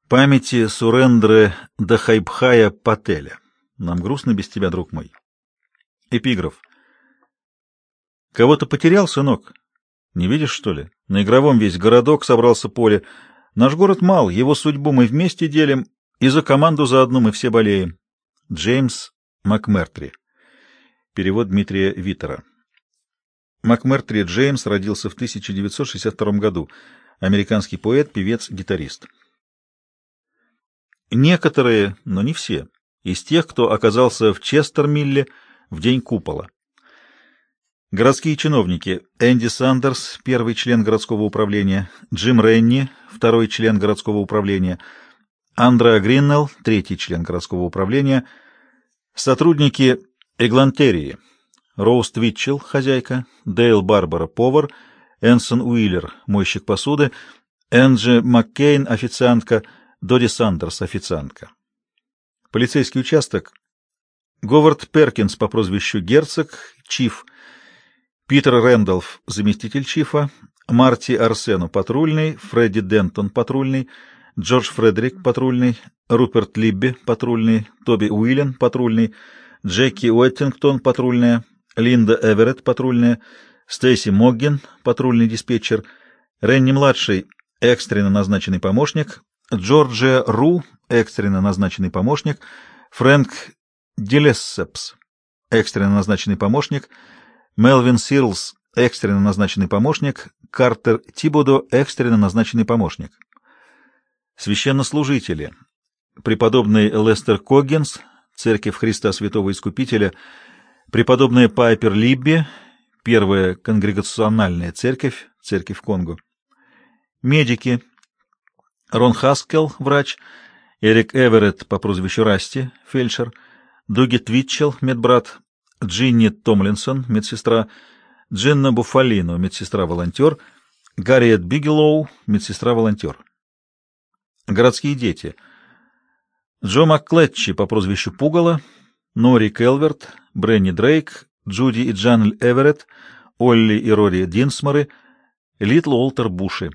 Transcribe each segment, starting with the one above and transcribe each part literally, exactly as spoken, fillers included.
Памяти Сурендры Дахайбхая Пателя. Нам грустно без тебя, друг мой. Эпиграф. Кого-то потерял, сынок? Не видишь, что ли? На игровом весь городок собрался поле. Наш город мал, его судьбу мы вместе делим, и за команду заодно мы все болеем. Джеймс МакМертри. Перевод Дмитрия Витера. МакМертри Джеймс родился в тысяча девятьсот шестьдесят втором году. Американский поэт, певец, гитарист. Некоторые, но не все, из тех, кто оказался в Честермилле в день купола. Городские чиновники: Энди Сандерс, первый член городского управления, Джим Ренни, второй член городского управления, Андреа Гриннелл, третий член городского управления, сотрудники Эглантерии: Роуз Твитчелл, хозяйка, Дейл Барбара, повар, Энсон Уиллер, мойщик посуды, Энджи Маккейн, официантка, Доди Сандерс, официантка. Полицейский участок: Говард Перкинс по прозвищу Герцог, чиф, Питер Рэндалф, заместитель чифа, Марти Арсену, патрульный, Фредди Дентон, патрульный, Джордж Фредерик, патрульный, Руперт Либби, патрульный, Тоби Уиллен, патрульный, Джеки Уэттингтон, патрульная, Линда Эверетт, патрульная, Стейси Моггин, патрульный диспетчер, Ренни-младший, экстренно назначенный помощник, Джорджия Ру, экстренно назначенный помощник, Фрэнк Дилессепс, экстренно назначенный помощник, Мелвин Сирлс, экстренно назначенный помощник, Картер Тибодо, экстренно назначенный помощник. Священнослужители: преподобный Лестер Коггинс, Церковь Христа Святого Искупителя, преподобная Пайпер Либби, первая конгрегациональная церковь, церковь Конго. Медики: Рон Хаскелл, врач, Эрик Эверетт по прозвищу Расти, фельдшер, Дуги Твитчелл, медбрат, Джинни Томлинсон, медсестра, Дженна Буффалино, медсестра-волонтер, Гарриет Бигелоу, медсестра-волонтер. Городские дети: Джо Макклетчи по прозвищу Пугало, Нори Келверт, Бренни Дрейк, Джуди и Джанель Эверетт, Олли и Рори Динсморы, Литл Уолтер Буши.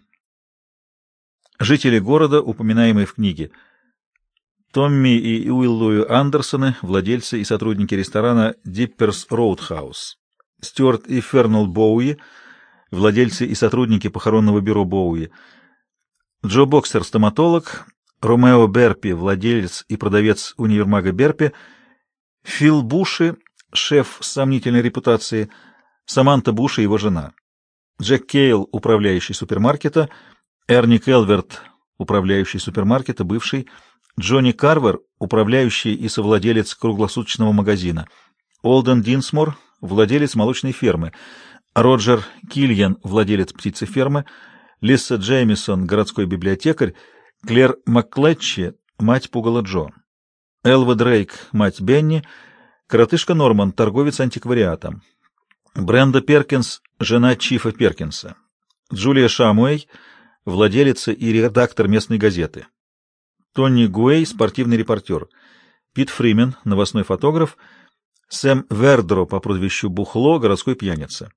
Жители города, упоминаемые в книге: Томми и Уиллою Андерсоны, владельцы и сотрудники ресторана Дипперс Роудхаус, Стюарт и Фернал Боуи, владельцы и сотрудники похоронного бюро Боуи, Джо Боксер, стоматолог, Ромео Берпи, владелец и продавец универмага Берпи, Фил Буши, шеф с сомнительной репутацией, Саманта Буши, его жена, Джек Кейл, управляющий супермаркета, Эрни Келверт, управляющий супермаркета, бывший, Джонни Карвер, управляющий и совладелец круглосуточного магазина, Олден Динсмор, владелец молочной фермы, Роджер Кильян, владелец птицефермы, Лиса Джеймисон, городской библиотекарь, Клэр Макклетчи, мать Пугало Джо, Элва Дрейк, мать Бенни, коротышка Норман, торговец антиквариатом, Бренда Перкинс, жена Чифа Перкинса, Джулия Шамуэй, владелица и редактор местной газеты, Тони Гуэй, спортивный репортер, Пит Фримен, новостной фотограф, Сэм Вердро по прозвищу Бухло, городской пьяница.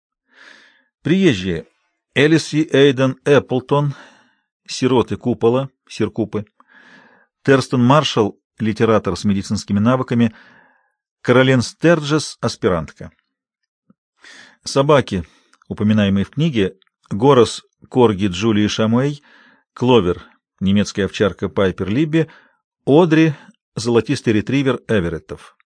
Приезжие: Элиси Эйден Эпплтон, сироты Купола, Сиркупы, Терстон Маршалл, литератор с медицинскими навыками, Каролин Стерджес, аспирантка. Собаки, упоминаемые в книге: Горос Корги Джулии Шамуэй, Кловер, немецкая овчарка Пайпер Либби, Одри, золотистый ретривер Эвереттов.